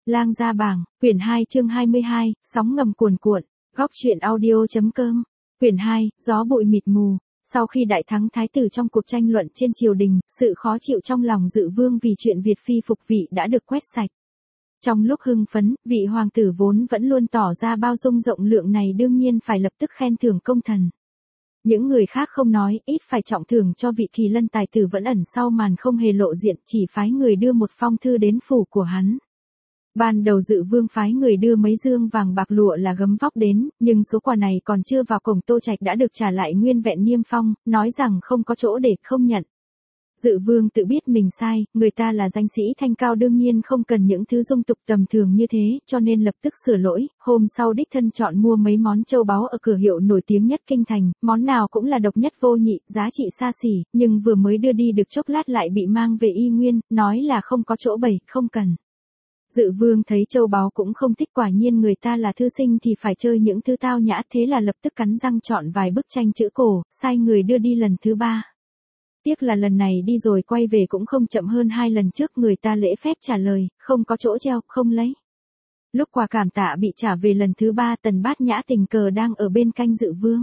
Lang gia bảng, quyển 2 chương 22, sóng ngầm cuồn cuộn, góc truyện audio.com, quyển 2, gió bụi mịt mù. Sau khi đại thắng thái tử trong cuộc tranh luận trên triều đình, sự khó chịu trong lòng Dự Vương vì chuyện Việt phi phục vị đã được quét sạch. Trong lúc hưng phấn, vị hoàng tử vốn vẫn luôn tỏ ra bao dung rộng lượng này đương nhiên phải lập tức khen thưởng công thần. Những người khác không nói, ít phải trọng thưởng cho vị Kỳ Lân tài tử vẫn ẩn sau màn không hề lộ diện, chỉ phái người đưa một phong thư đến phủ của hắn. Ban đầu Dự Vương phái người đưa mấy dương vàng bạc lụa là gấm vóc đến, nhưng số quà này còn chưa vào cổng Tô Trạch đã được trả lại nguyên vẹn niêm phong, nói rằng không có chỗ để không nhận. Dự Vương tự biết mình sai, người ta là danh sĩ thanh cao đương nhiên không cần những thứ dung tục tầm thường như thế, cho nên lập tức sửa lỗi, hôm sau đích thân chọn mua mấy món châu báu ở cửa hiệu nổi tiếng nhất kinh thành, món nào cũng là độc nhất vô nhị, giá trị xa xỉ, nhưng vừa mới đưa đi được chốc lát lại bị mang về y nguyên, nói là không có chỗ bày, không cần. Dự Vương thấy châu báu cũng không thích, quả nhiên người ta là thư sinh thì phải chơi những thứ tao nhã, thế là lập tức cắn răng chọn vài bức tranh chữ cổ, sai người đưa đi lần thứ 3. Tiếc là lần này đi rồi quay về cũng không chậm hơn 2 lần trước, người ta lễ phép trả lời, không có chỗ treo, không lấy. Lúc quà cảm tạ bị trả về lần thứ 3, Tần Bát Nhã tình cờ đang ở bên cạnh Dự Vương.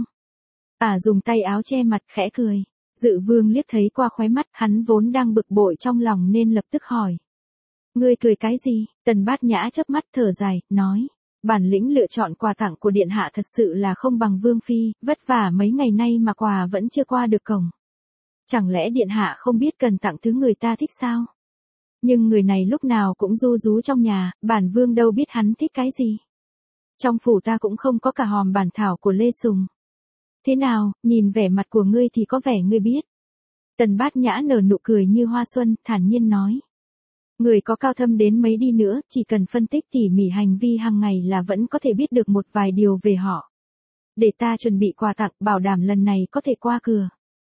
Dùng tay áo che mặt khẽ cười. Dự Vương liếc thấy qua khóe mắt, hắn vốn đang bực bội trong lòng nên lập tức hỏi. Ngươi cười cái gì? Tần Bát Nhã chớp mắt thở dài, nói. Bản lĩnh lựa chọn quà tặng của điện hạ thật sự là không bằng Vương phi, vất vả mấy ngày nay mà quà vẫn chưa qua được cổng. Chẳng lẽ điện hạ không biết cần tặng thứ người ta thích sao? Nhưng người này lúc nào cũng ru rú trong nhà, bản vương đâu biết hắn thích cái gì. Trong phủ ta cũng không có cả hòm bản thảo của Lê Sùng. Thế nào, nhìn vẻ mặt của ngươi thì có vẻ ngươi biết. Tần Bát Nhã nở nụ cười như hoa xuân, thản nhiên nói. Người có cao thâm đến mấy đi nữa, chỉ cần phân tích tỉ mỉ hành vi hàng ngày là vẫn có thể biết được một vài điều về họ. Để ta chuẩn bị quà tặng, bảo đảm lần này có thể qua cửa.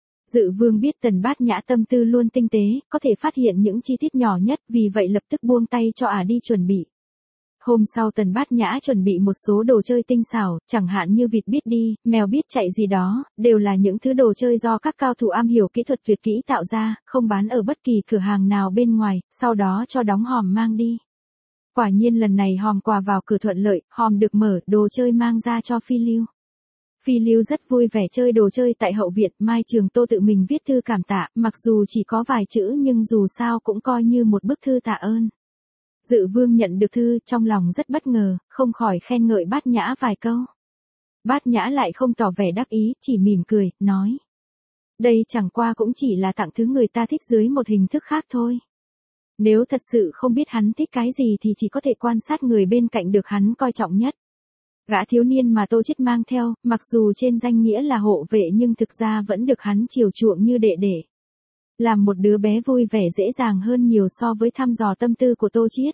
Dự Vương biết Tần Bát Nhã tâm tư luôn tinh tế, có thể phát hiện những chi tiết nhỏ nhất, vì vậy lập tức buông tay cho đi chuẩn bị. Hôm sau Tần Bát Nhã chuẩn bị một số đồ chơi tinh xảo, chẳng hạn như vịt biết đi, mèo biết chạy gì đó, đều là những thứ đồ chơi do các cao thủ am hiểu kỹ thuật tuyệt kỹ tạo ra, không bán ở bất kỳ cửa hàng nào bên ngoài, sau đó cho đóng hòm mang đi. Quả nhiên lần này hòm quà vào cửa thuận lợi, hòm được mở, đồ chơi mang ra cho Phi Lưu. Phi Lưu rất vui vẻ chơi đồ chơi tại hậu viện, Mai Trường Tô tự mình viết thư cảm tạ, mặc dù chỉ có vài chữ nhưng dù sao cũng coi như một bức thư tạ ơn. Dự Vương nhận được thư, trong lòng rất bất ngờ, không khỏi khen ngợi Bát Nhã vài câu. Bát Nhã lại không tỏ vẻ đắc ý, chỉ mỉm cười, nói. Đây chẳng qua cũng chỉ là tặng thứ người ta thích dưới một hình thức khác thôi. Nếu thật sự không biết hắn thích cái gì thì chỉ có thể quan sát người bên cạnh được hắn coi trọng nhất. Gã thiếu niên mà Tô Chiết mang theo, mặc dù trên danh nghĩa là hộ vệ nhưng thực ra vẫn được hắn chiều chuộng như đệ đệ. Làm một đứa bé vui vẻ dễ dàng hơn nhiều so với thăm dò tâm tư của Tô Chiết.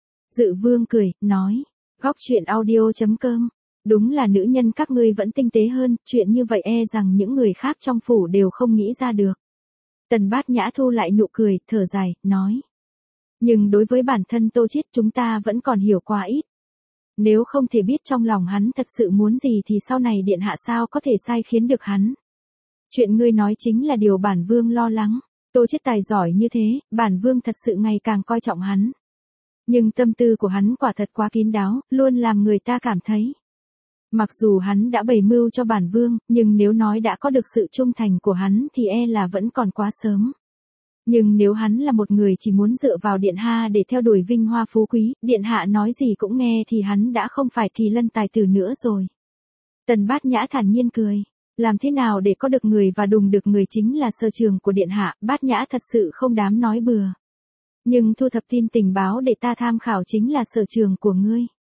Dự Vương cười, nói, góc truyện audio.com, đúng là nữ nhân các ngươi vẫn tinh tế hơn, chuyện như vậy e rằng những người khác trong phủ đều không nghĩ ra được. Tần Bát Nhã thu lại nụ cười, thở dài, nói. Nhưng đối với bản thân Tô Chiết chúng ta vẫn còn hiểu quá ít. Nếu không thể biết trong lòng hắn thật sự muốn gì thì sau này điện hạ sao có thể sai khiến được hắn. Chuyện ngươi nói chính là điều bản vương lo lắng. Tô Chiết tài giỏi như thế, bản vương thật sự ngày càng coi trọng hắn. Nhưng tâm tư của hắn quả thật quá kín đáo, luôn làm người ta cảm thấy. Mặc dù hắn đã bày mưu cho bản vương, nhưng nếu nói đã có được sự trung thành của hắn thì e là vẫn còn quá sớm. Nhưng nếu hắn là một người chỉ muốn dựa vào điện hạ để theo đuổi vinh hoa phú quý, điện hạ nói gì cũng nghe thì hắn đã không phải Kỳ Lân tài tử nữa rồi. Tần Bát Nhã thản nhiên cười. Làm thế nào để có được người và đùng được người chính là sở trường của điện hạ, Bát Nhã thật sự không dám nói bừa. Nhưng thu thập tin tình báo để ta tham khảo chính là sở trường của ngươi.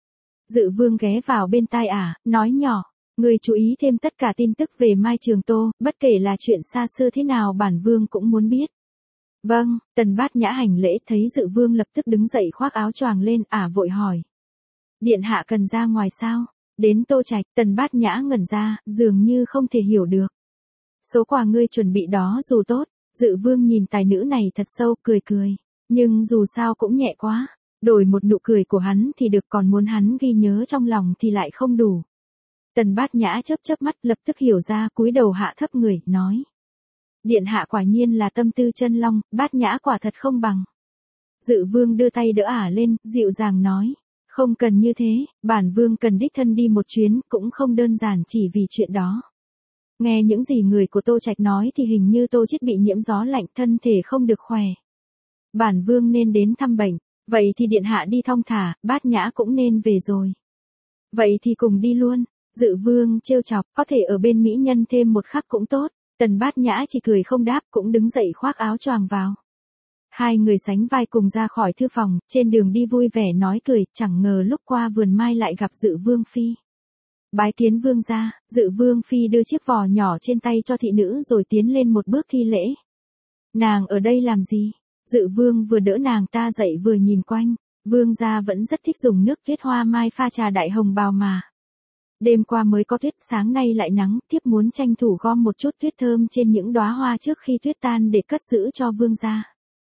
Dự Vương ghé vào bên tai nói nhỏ, ngươi chú ý thêm tất cả tin tức về Mai Trường Tô, bất kể là chuyện xa xưa thế nào bản vương cũng muốn biết. Vâng, Tần Bát Nhã hành lễ, thấy Dự Vương lập tức đứng dậy khoác áo choàng lên, vội hỏi. Điện hạ cần ra ngoài sao? Đến Tô Trạch, Tần Bát Nhã ngẩn ra, dường như không thể hiểu được. Số quà ngươi chuẩn bị đó dù tốt, Dự Vương nhìn tài nữ này thật sâu, cười cười. Nhưng dù sao cũng nhẹ quá, đổi một nụ cười của hắn thì được, còn muốn hắn ghi nhớ trong lòng thì lại không đủ. Tần Bát Nhã chớp chớp mắt, lập tức hiểu ra, cúi đầu hạ thấp người, nói. Điện hạ quả nhiên là tâm tư chân long, Bát Nhã quả thật không bằng. Dự vương đưa tay đỡ ả lên, dịu dàng nói. Không cần như thế, bản vương cần đích thân đi một chuyến, cũng không đơn giản chỉ vì chuyện đó. Nghe những gì người của Tô Trạch nói thì hình như Tô Chiết bị nhiễm gió lạnh, thân thể không được khỏe. Bản vương nên đến thăm bệnh, vậy thì điện hạ đi thong thả, Bát Nhã cũng nên về rồi. Vậy thì cùng đi luôn. Dự vương trêu chọc, có thể ở bên mỹ nhân thêm một khắc cũng tốt. Tần Bát Nhã chỉ cười không đáp, cũng đứng dậy khoác áo choàng vào. Hai người sánh vai cùng ra khỏi thư phòng, trên đường đi vui vẻ nói cười, chẳng ngờ lúc qua vườn mai lại gặp Dự vương phi. Bái kiến vương gia. Dự vương phi đưa chiếc vò nhỏ trên tay cho thị nữ rồi tiến lên một bước thi lễ. Nàng ở đây làm gì? Dự vương vừa đỡ nàng ta dậy vừa nhìn quanh. Vương gia vẫn rất thích dùng nước tuyết hoa mai pha trà đại hồng bào mà. Đêm qua mới có tuyết, sáng nay lại nắng, thiếp muốn tranh thủ gom một chút tuyết thơm trên những đóa hoa trước khi tuyết tan để cất giữ cho vương gia.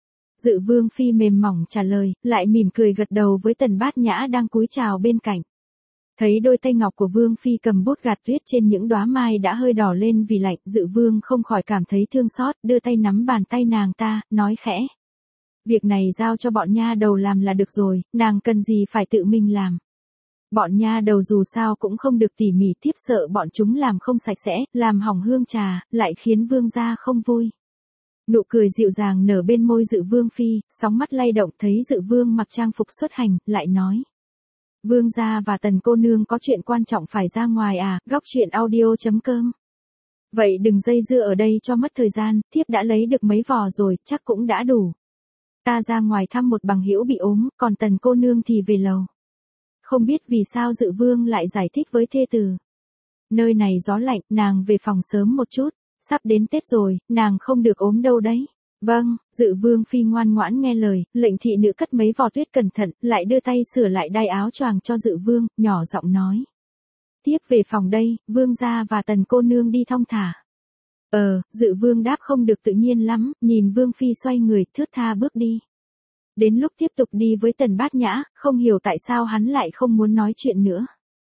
Dự vương phi mềm mỏng trả lời, lại mỉm cười gật đầu với Tần Bát Nhã đang cúi chào bên cạnh. Thấy đôi tay ngọc của vương phi cầm bút gạt tuyết trên những đóa mai đã hơi đỏ lên vì lạnh, Dự vương không khỏi cảm thấy thương xót, đưa tay nắm bàn tay nàng ta, nói khẽ. Việc này giao cho bọn nha đầu làm là được rồi, nàng cần gì phải tự mình làm. Bọn nha đầu dù sao cũng không được tỉ mỉ, thiếp sợ bọn chúng làm không sạch sẽ, làm hỏng hương trà, lại khiến vương gia không vui. Nụ cười dịu dàng nở bên môi Dự vương phi, sóng mắt lay động thấy Dự vương mặc trang phục xuất hành, lại nói. Vương gia và Tần cô nương có chuyện quan trọng phải ra ngoài à, góc chuyện audio.com. Vậy đừng dây dưa ở đây cho mất thời gian, thiếp đã lấy được mấy vò rồi, chắc cũng đã đủ. Ta ra ngoài thăm một bằng hữu bị ốm, còn Tần cô nương thì về lầu. Không biết vì sao Dự vương lại giải thích với thê tử. Nơi này gió lạnh, nàng về phòng sớm một chút, sắp đến Tết rồi, nàng không được ốm đâu đấy. Vâng, Dự vương phi ngoan ngoãn nghe lời, lệnh thị nữ cất mấy vò tuyết cẩn thận, lại đưa tay sửa lại đai áo choàng cho Dự vương, nhỏ giọng nói. Tiếp về phòng đây, vương gia và Tần cô nương đi thong thả. Dự vương đáp không được tự nhiên lắm, nhìn vương phi xoay người, thướt tha bước đi. Đến lúc tiếp tục đi với Tần Bát Nhã, không hiểu tại sao hắn lại không muốn nói chuyện nữa.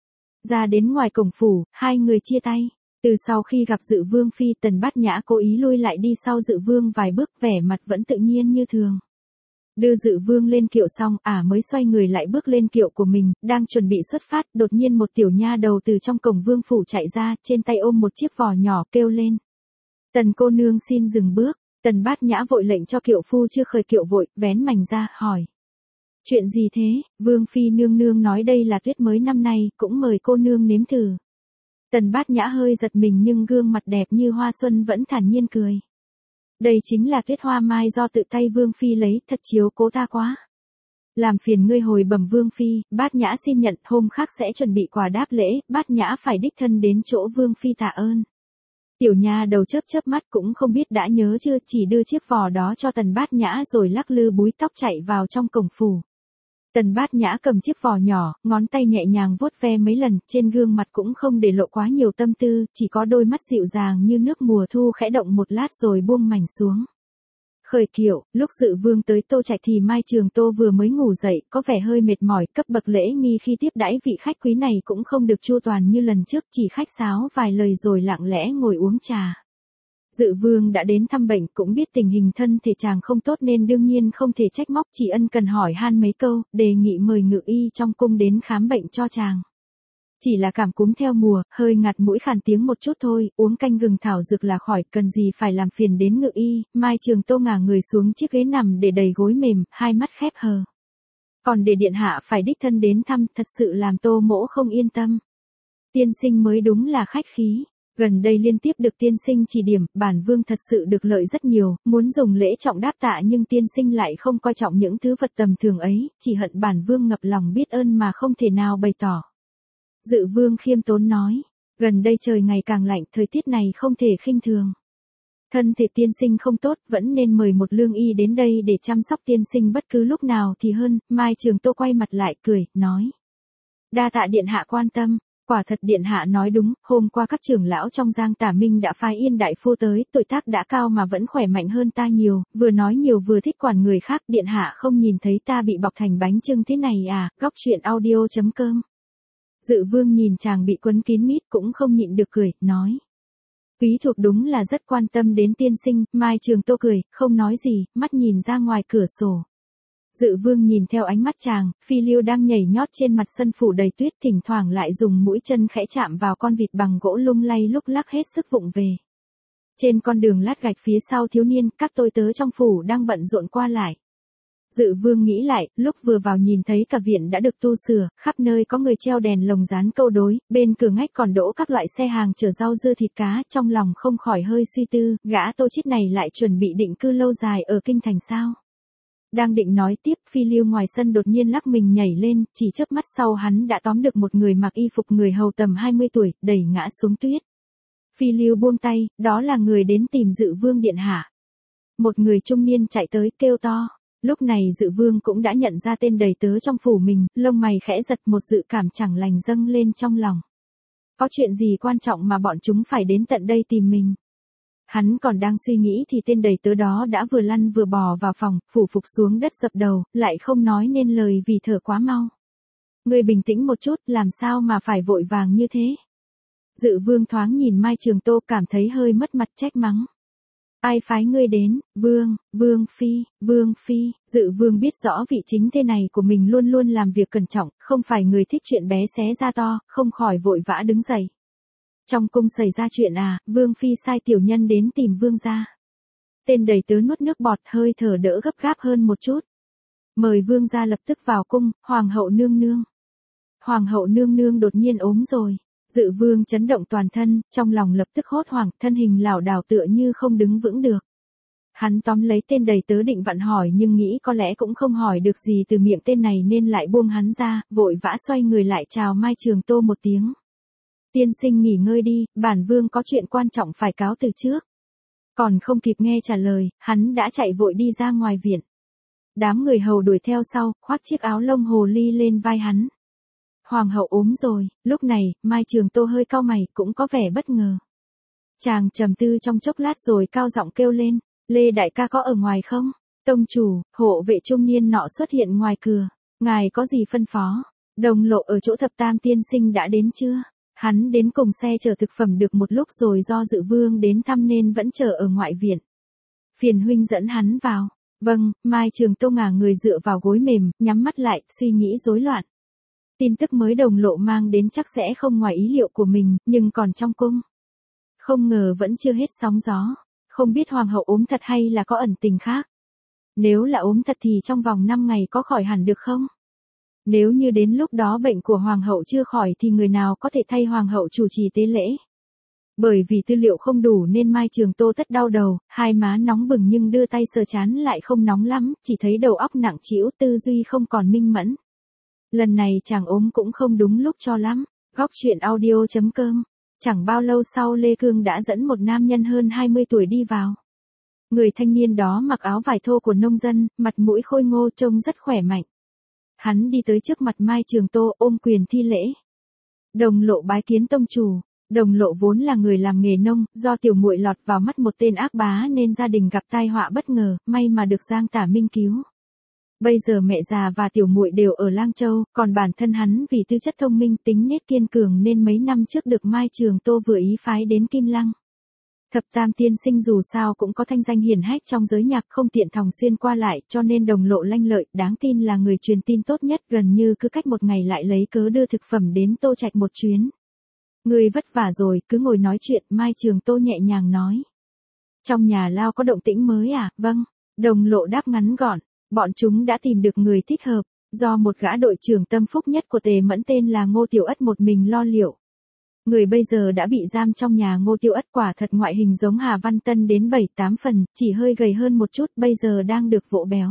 Ra đến ngoài cổng phủ, hai người chia tay. Từ sau khi gặp Dự vương phi, Tần Bát Nhã cố ý lui lại đi sau Dự vương vài bước, vẻ mặt vẫn tự nhiên như thường. Đưa Dự vương lên kiệu xong, mới xoay người lại bước lên kiệu của mình, đang chuẩn bị xuất phát, đột nhiên một tiểu nha đầu từ trong cổng vương phủ chạy ra, trên tay ôm một chiếc vò nhỏ kêu lên. Tần cô nương xin dừng bước. Tần Bát Nhã vội lệnh cho kiệu phu chưa khởi kiệu vội, vén mành ra, hỏi. Chuyện gì thế? Vương phi nương nương nói đây là tuyết mới năm nay, cũng mời cô nương nếm thử. Tần Bát Nhã hơi giật mình nhưng gương mặt đẹp như hoa xuân vẫn thản nhiên cười. Đây chính là tuyết hoa mai do tự tay Vương phi lấy, thật chiếu cố ta quá. Làm phiền ngươi hồi bẩm Vương phi, Bát Nhã xin nhận, hôm khác sẽ chuẩn bị quà đáp lễ, Bát Nhã phải đích thân đến chỗ Vương phi tạ ơn. Tiểu nha đầu chớp chớp mắt cũng không biết đã nhớ chưa, chỉ đưa chiếc vò đó cho Tần Bát Nhã rồi lắc lư búi tóc chạy vào trong cổng phủ. Tần Bát Nhã cầm chiếc vò nhỏ, ngón tay nhẹ nhàng vuốt ve mấy lần, trên gương mặt cũng không để lộ quá nhiều tâm tư, chỉ có đôi mắt dịu dàng như nước mùa thu khẽ động một lát rồi buông mảnh xuống. Khởi kiệu, lúc Dự vương tới Tô Trạch thì Mai Trường Tô vừa mới ngủ dậy, có vẻ hơi mệt mỏi, cấp bậc lễ nghi khi tiếp đãi vị khách quý này cũng không được chu toàn như lần trước, chỉ khách sáo vài lời rồi lặng lẽ ngồi uống trà. Dự vương đã đến thăm bệnh, cũng biết tình hình thân thể chàng không tốt nên đương nhiên không thể trách móc, chỉ ân cần hỏi han mấy câu, đề nghị mời ngự y trong cung đến khám bệnh cho chàng. Chỉ là cảm cúm theo mùa, hơi ngạt mũi khàn tiếng một chút thôi, uống canh gừng thảo dược là khỏi, cần gì phải làm phiền đến ngự y. Mai Trường Tô ngả người xuống chiếc ghế nằm để đầy gối mềm, hai mắt khép hờ. Còn để điện hạ phải đích thân đến thăm, thật sự làm Tô mỗ không yên tâm. Tiên sinh mới đúng là khách khí. Gần đây liên tiếp được tiên sinh chỉ điểm, bản vương thật sự được lợi rất nhiều, muốn dùng lễ trọng đáp tạ nhưng tiên sinh lại không coi trọng những thứ vật tầm thường ấy, chỉ hận bản vương ngập lòng biết ơn mà không thể nào bày tỏ. Dự vương khiêm tốn nói, gần đây trời ngày càng lạnh, thời tiết này không thể khinh thường. Thân thể tiên sinh không tốt, vẫn nên mời một lương y đến đây để chăm sóc tiên sinh bất cứ lúc nào thì hơn. Mai Trường Tô quay mặt lại cười, nói. Đa tạ điện hạ quan tâm, quả thật điện hạ nói đúng, hôm qua các trưởng lão trong Giang Tả Minh đã phái Yên đại phu tới, tuổi tác đã cao mà vẫn khỏe mạnh hơn ta nhiều, vừa nói nhiều vừa thích quản người khác, điện hạ không nhìn thấy ta bị bọc thành bánh chưng thế này à, góc chuyện audio.com. Dự vương nhìn chàng bị quấn kín mít cũng không nhịn được cười, nói. Quý thuộc đúng là rất quan tâm đến tiên sinh. Mai Trường Tô cười, không nói gì, mắt nhìn ra ngoài cửa sổ. Dự Vương nhìn theo ánh mắt chàng, Phi Lưu đang nhảy nhót trên mặt sân phủ đầy tuyết, thỉnh thoảng lại dùng mũi chân khẽ chạm vào con vịt bằng gỗ lung lay lúc lắc hết sức vụng về. Trên con đường lát gạch phía sau thiếu niên, các tôi tớ trong phủ đang bận rộn qua lại. Dự Vương nghĩ lại, lúc vừa vào nhìn thấy cả viện đã được tu sửa, khắp nơi có người treo đèn lồng dán câu đối, bên cửa ngách còn đỗ các loại xe hàng chở rau dưa thịt cá, trong lòng không khỏi hơi suy tư, gã Tô Chiết này lại chuẩn bị định cư lâu dài ở kinh thành sao? Đang định nói tiếp, Phi Lưu ngoài sân đột nhiên lắc mình nhảy lên, chỉ chớp mắt sau hắn đã tóm được một người mặc y phục người hầu tầm 20 tuổi, đẩy ngã xuống tuyết. Phi Lưu buông tay, đó là người đến tìm Dự Vương điện hạ. Một người trung niên chạy tới kêu to. Lúc này Dự Vương cũng đã nhận ra tên đầy tớ trong phủ mình, lông mày khẽ giật, một dự cảm chẳng lành dâng lên trong lòng. Có chuyện gì quan trọng mà bọn chúng phải đến tận đây tìm mình? Hắn còn đang suy nghĩ thì tên đầy tớ đó đã vừa lăn vừa bò vào phòng, phủ phục xuống đất dập đầu, lại không nói nên lời vì thở quá mau. Ngươi bình tĩnh một chút, làm sao mà phải vội vàng như thế? Dự Vương thoáng nhìn Mai Trường Tô, cảm thấy hơi mất mặt, trách mắng. Ai phái ngươi đến? Vương Phi. Dự Vương biết rõ vị chính thê này của mình luôn luôn làm việc cẩn trọng, không phải người thích chuyện bé xé ra to, không khỏi vội vã đứng dậy. Trong cung xảy ra chuyện à? Vương Phi sai tiểu nhân đến tìm Vương gia. Tên đầy tớ nuốt nước bọt, hơi thở đỡ gấp gáp hơn một chút. Mời Vương gia lập tức vào cung. Hoàng hậu nương nương đột nhiên ốm rồi. Dự Vương chấn động toàn thân, trong lòng lập tức hốt hoảng, thân hình lảo đảo tựa như không đứng vững được. Hắn tóm lấy tên đầy tớ định vặn hỏi nhưng nghĩ có lẽ cũng không hỏi được gì từ miệng tên này nên lại buông hắn ra, vội vã xoay người lại chào Mai Trường Tô một tiếng. Tiên sinh nghỉ ngơi đi, bản Vương có chuyện quan trọng phải cáo từ trước. Còn không kịp nghe trả lời, hắn đã chạy vội đi ra ngoài viện. Đám người hầu đuổi theo sau, khoác chiếc áo lông hồ ly lên vai hắn. Hoàng hậu ốm rồi. Lúc này, Mai Trường Tô hơi cau mày, cũng có vẻ bất ngờ. Chàng trầm tư trong chốc lát rồi cao giọng kêu lên, Lê đại ca có ở ngoài không? Tông chủ, hộ vệ trung niên nọ xuất hiện ngoài cửa. Ngài có gì phân phó? Đồng lộ ở chỗ Thập Tam tiên sinh đã đến chưa? Hắn đến cùng xe chở thực phẩm được một lúc rồi do Dự Vương đến thăm nên vẫn chờ ở ngoại viện. Phiền huynh dẫn hắn vào. Vâng. Mai Trường Tô ngả người dựa vào gối mềm, nhắm mắt lại, suy nghĩ rối loạn. Tin tức mới đồng lộ mang đến chắc sẽ không ngoài ý liệu của mình, nhưng còn trong cung. Không ngờ vẫn chưa hết sóng gió. Không biết hoàng hậu ốm thật hay là có ẩn tình khác. Nếu là ốm thật thì trong vòng 5 ngày có khỏi hẳn được không? Nếu như đến lúc đó bệnh của hoàng hậu chưa khỏi thì người nào có thể thay hoàng hậu chủ trì tế lễ? Bởi vì tư liệu không đủ nên Mai Trường Tô tất đau đầu, hai má nóng bừng nhưng đưa tay sờ trán lại không nóng lắm, chỉ thấy đầu óc nặng trĩu, tư duy không còn minh mẫn. Lần này chàng ốm cũng không đúng lúc cho lắm. Góc truyện audio.com. Chẳng bao lâu sau Lê Cương đã dẫn một nam nhân hơn 20 tuổi đi vào. Người thanh niên đó mặc áo vải thô của nông dân, mặt mũi khôi ngô trông rất khỏe mạnh. Hắn đi tới trước mặt Mai Trường Tô ôm quyền thi lễ. Đồng lộ bái kiến tông chủ. Đồng lộ vốn là người làm nghề nông, do tiểu muội lọt vào mắt một tên ác bá nên gia đình gặp tai họa bất ngờ, may mà được Giang Tả Minh cứu. Bây giờ mẹ già và tiểu muội đều ở Lang Châu, còn bản thân hắn vì tư chất thông minh tính nết kiên cường nên mấy năm trước được Mai Trường Tô vừa ý phái đến Kim Lăng. Thập Tam tiên sinh dù sao cũng có thanh danh hiển hách trong giới nhạc, không tiện thòng xuyên qua lại cho nên đồng lộ lanh lợi, đáng tin là người truyền tin tốt nhất, gần như cứ cách một ngày lại lấy cớ đưa thực phẩm đến Tô Trạch một chuyến. Ngươi vất vả rồi, cứ ngồi nói chuyện, Mai Trường Tô nhẹ nhàng nói. Trong nhà lao có động tĩnh mới à? Vâng. Đồng lộ đáp ngắn gọn. Bọn chúng đã tìm được người thích hợp, do một gã đội trưởng tâm phúc nhất của Tề Mẫn tên là Ngô Tiểu Ất một mình lo liệu. Người bây giờ đã bị giam trong nhà Ngô Tiểu Ất, quả thật ngoại hình giống Hà Văn Tân đến 7-8 phần, chỉ hơi gầy hơn một chút, bây giờ đang được vỗ béo.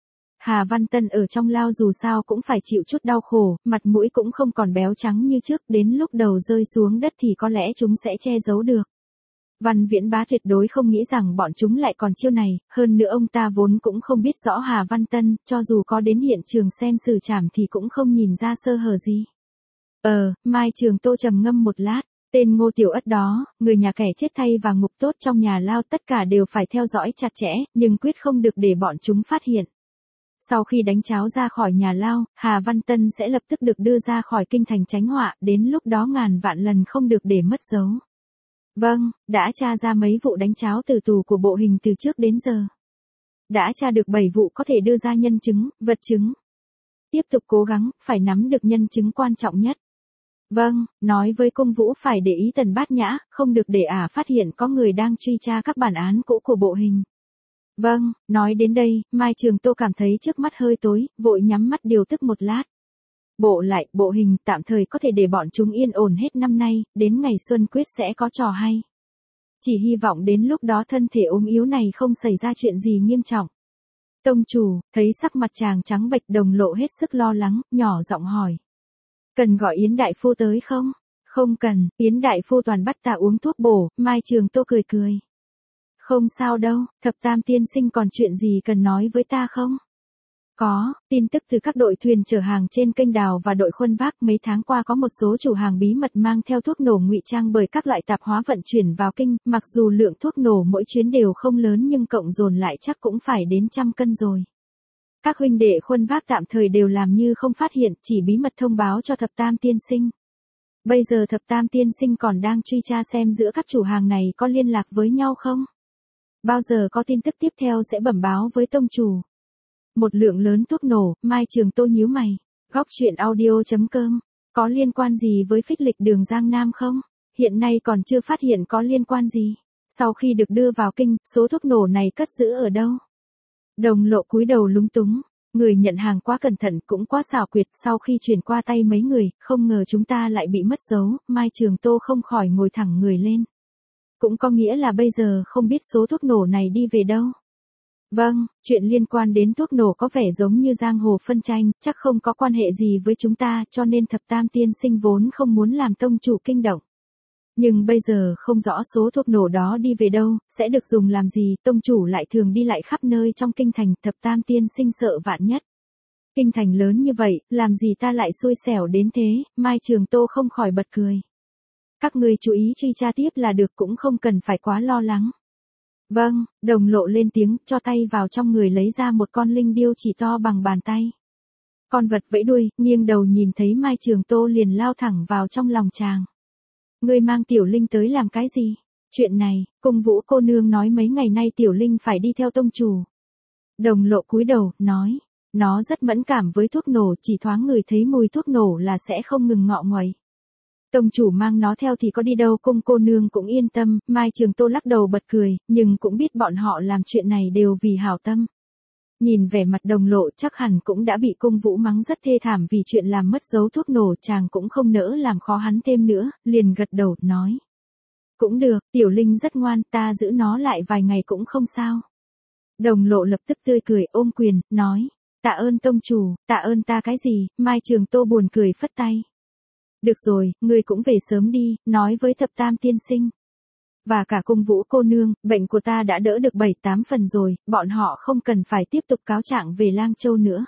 Hà Văn Tân ở trong lao dù sao cũng phải chịu chút đau khổ, mặt mũi cũng không còn béo trắng như trước, đến lúc đầu rơi xuống đất thì có lẽ chúng sẽ che giấu được. Văn Viễn Bá tuyệt đối không nghĩ rằng bọn chúng lại còn chiêu này, hơn nữa ông ta vốn cũng không biết rõ Hà Văn Tân, cho dù có đến hiện trường xem xử trảm thì cũng không nhìn ra sơ hở gì. Mai Trường Tô trầm ngâm một lát, tên Ngô Tiểu Ất đó, người nhà kẻ chết thay và ngục tốt trong nhà lao tất cả đều phải theo dõi chặt chẽ, nhưng quyết không được để bọn chúng phát hiện. Sau khi đánh cháo ra khỏi nhà lao, Hà Văn Tân sẽ lập tức được đưa ra khỏi kinh thành tránh họa, đến lúc đó ngàn vạn lần không được để mất dấu. Vâng, đã tra ra mấy vụ đánh cháo tử tù của bộ hình từ trước đến giờ. Đã tra được 7 vụ có thể đưa ra nhân chứng, vật chứng. Tiếp tục cố gắng, phải nắm được nhân chứng quan trọng nhất. Vâng, nói với Cung Vũ phải để ý Tần Bát Nhã, không được để ả phát hiện có người đang truy tra các bản án cũ của bộ hình. Vâng, nói đến đây, Mai Trường Tô cảm thấy trước mắt hơi tối, vội nhắm mắt điều tức một lát. Bộ hình tạm thời có thể để bọn chúng yên ổn hết năm nay, đến ngày Xuân Quyết sẽ có trò hay. Chỉ hy vọng đến lúc đó thân thể ốm yếu này không xảy ra chuyện gì nghiêm trọng. Tông chủ, thấy sắc mặt chàng trắng bệch, Đồng Lộ hết sức lo lắng, nhỏ giọng hỏi. Cần gọi Yến đại phu tới không? Không cần, Yến đại phu toàn bắt ta uống thuốc bổ. Mai Trường Tô cười cười. Không sao đâu, Thập Tam tiên sinh còn chuyện gì cần nói với ta không? Có, tin tức từ các đội thuyền chở hàng trên kênh đào và đội khuân vác, mấy tháng qua có một số chủ hàng bí mật mang theo thuốc nổ ngụy trang bởi các loại tạp hóa vận chuyển vào kinh, mặc dù lượng thuốc nổ mỗi chuyến đều không lớn nhưng cộng dồn lại chắc cũng phải đến 100 cân rồi. Các huynh đệ khuân vác tạm thời đều làm như không phát hiện, chỉ bí mật thông báo cho Thập Tam tiên sinh. Bây giờ Thập Tam tiên sinh còn đang truy tra xem giữa các chủ hàng này có liên lạc với nhau không? Bao giờ có tin tức tiếp theo sẽ bẩm báo với tông chủ. Một lượng lớn thuốc nổ. Mai Trường Tô nhíu mày. Góc truyện audio.com. Có liên quan gì với phích lịch đường Giang Nam không? Hiện nay còn chưa phát hiện có liên quan gì. Sau khi được đưa vào kinh, số thuốc nổ này cất giữ ở đâu? Đồng Lộ cúi đầu lúng túng. Người nhận hàng quá cẩn thận cũng quá xảo quyệt, sau khi chuyển qua tay mấy người, không ngờ chúng ta lại bị mất dấu. Mai Trường Tô không khỏi ngồi thẳng người lên. Cũng có nghĩa là bây giờ không biết số thuốc nổ này đi về đâu. Vâng, chuyện liên quan đến thuốc nổ có vẻ giống như giang hồ phân tranh, chắc không có quan hệ gì với chúng ta, cho nên Thập Tam tiên sinh vốn không muốn làm tông chủ kinh động. Nhưng bây giờ không rõ số thuốc nổ đó đi về đâu, sẽ được dùng làm gì, tông chủ lại thường đi lại khắp nơi trong kinh thành, Thập Tam tiên sinh sợ vạn nhất. Kinh thành lớn như vậy, làm gì ta lại xui xẻo đến thế. Mai Trường Tô không khỏi bật cười. Các người chú ý truy tra tiếp là được, cũng không cần phải quá lo lắng. Vâng, Đồng Lộ lên tiếng, cho tay vào trong người lấy ra một con linh điêu chỉ to bằng bàn tay. Con vật vẫy đuôi, nghiêng đầu nhìn thấy Mai Trường Tô liền lao thẳng vào trong lòng chàng. Ngươi mang Tiểu Linh tới làm cái gì? Chuyện này, Cung Vũ cô nương nói mấy ngày nay Tiểu Linh phải đi theo tông chủ. Đồng Lộ cúi đầu, nói, nó rất mẫn cảm với thuốc nổ, chỉ thoáng ngửi thấy mùi thuốc nổ là sẽ không ngừng ngọ nguậy. Tông chủ mang nó theo thì có đi đâu, Cung cô nương cũng yên tâm. Mai Trường Tô lắc đầu bật cười, nhưng cũng biết bọn họ làm chuyện này đều vì hảo tâm. Nhìn vẻ mặt Đồng Lộ chắc hẳn cũng đã bị Cung Vũ mắng rất thê thảm vì chuyện làm mất dấu thuốc nổ, chàng cũng không nỡ làm khó hắn thêm nữa, liền gật đầu, nói. Cũng được, Tiểu Linh rất ngoan, ta giữ nó lại vài ngày cũng không sao. Đồng Lộ lập tức tươi cười, ôm quyền, nói. Tạ ơn tông chủ, tạ ơn ta cái gì? Mai Trường Tô buồn cười phất tay. Được rồi, ngươi cũng về sớm đi, nói với Thập Tam tiên sinh. Và cả Cung Vũ cô nương, bệnh của ta đã đỡ được 7-8 phần rồi, bọn họ không cần phải tiếp tục cáo trạng về Lang Châu nữa.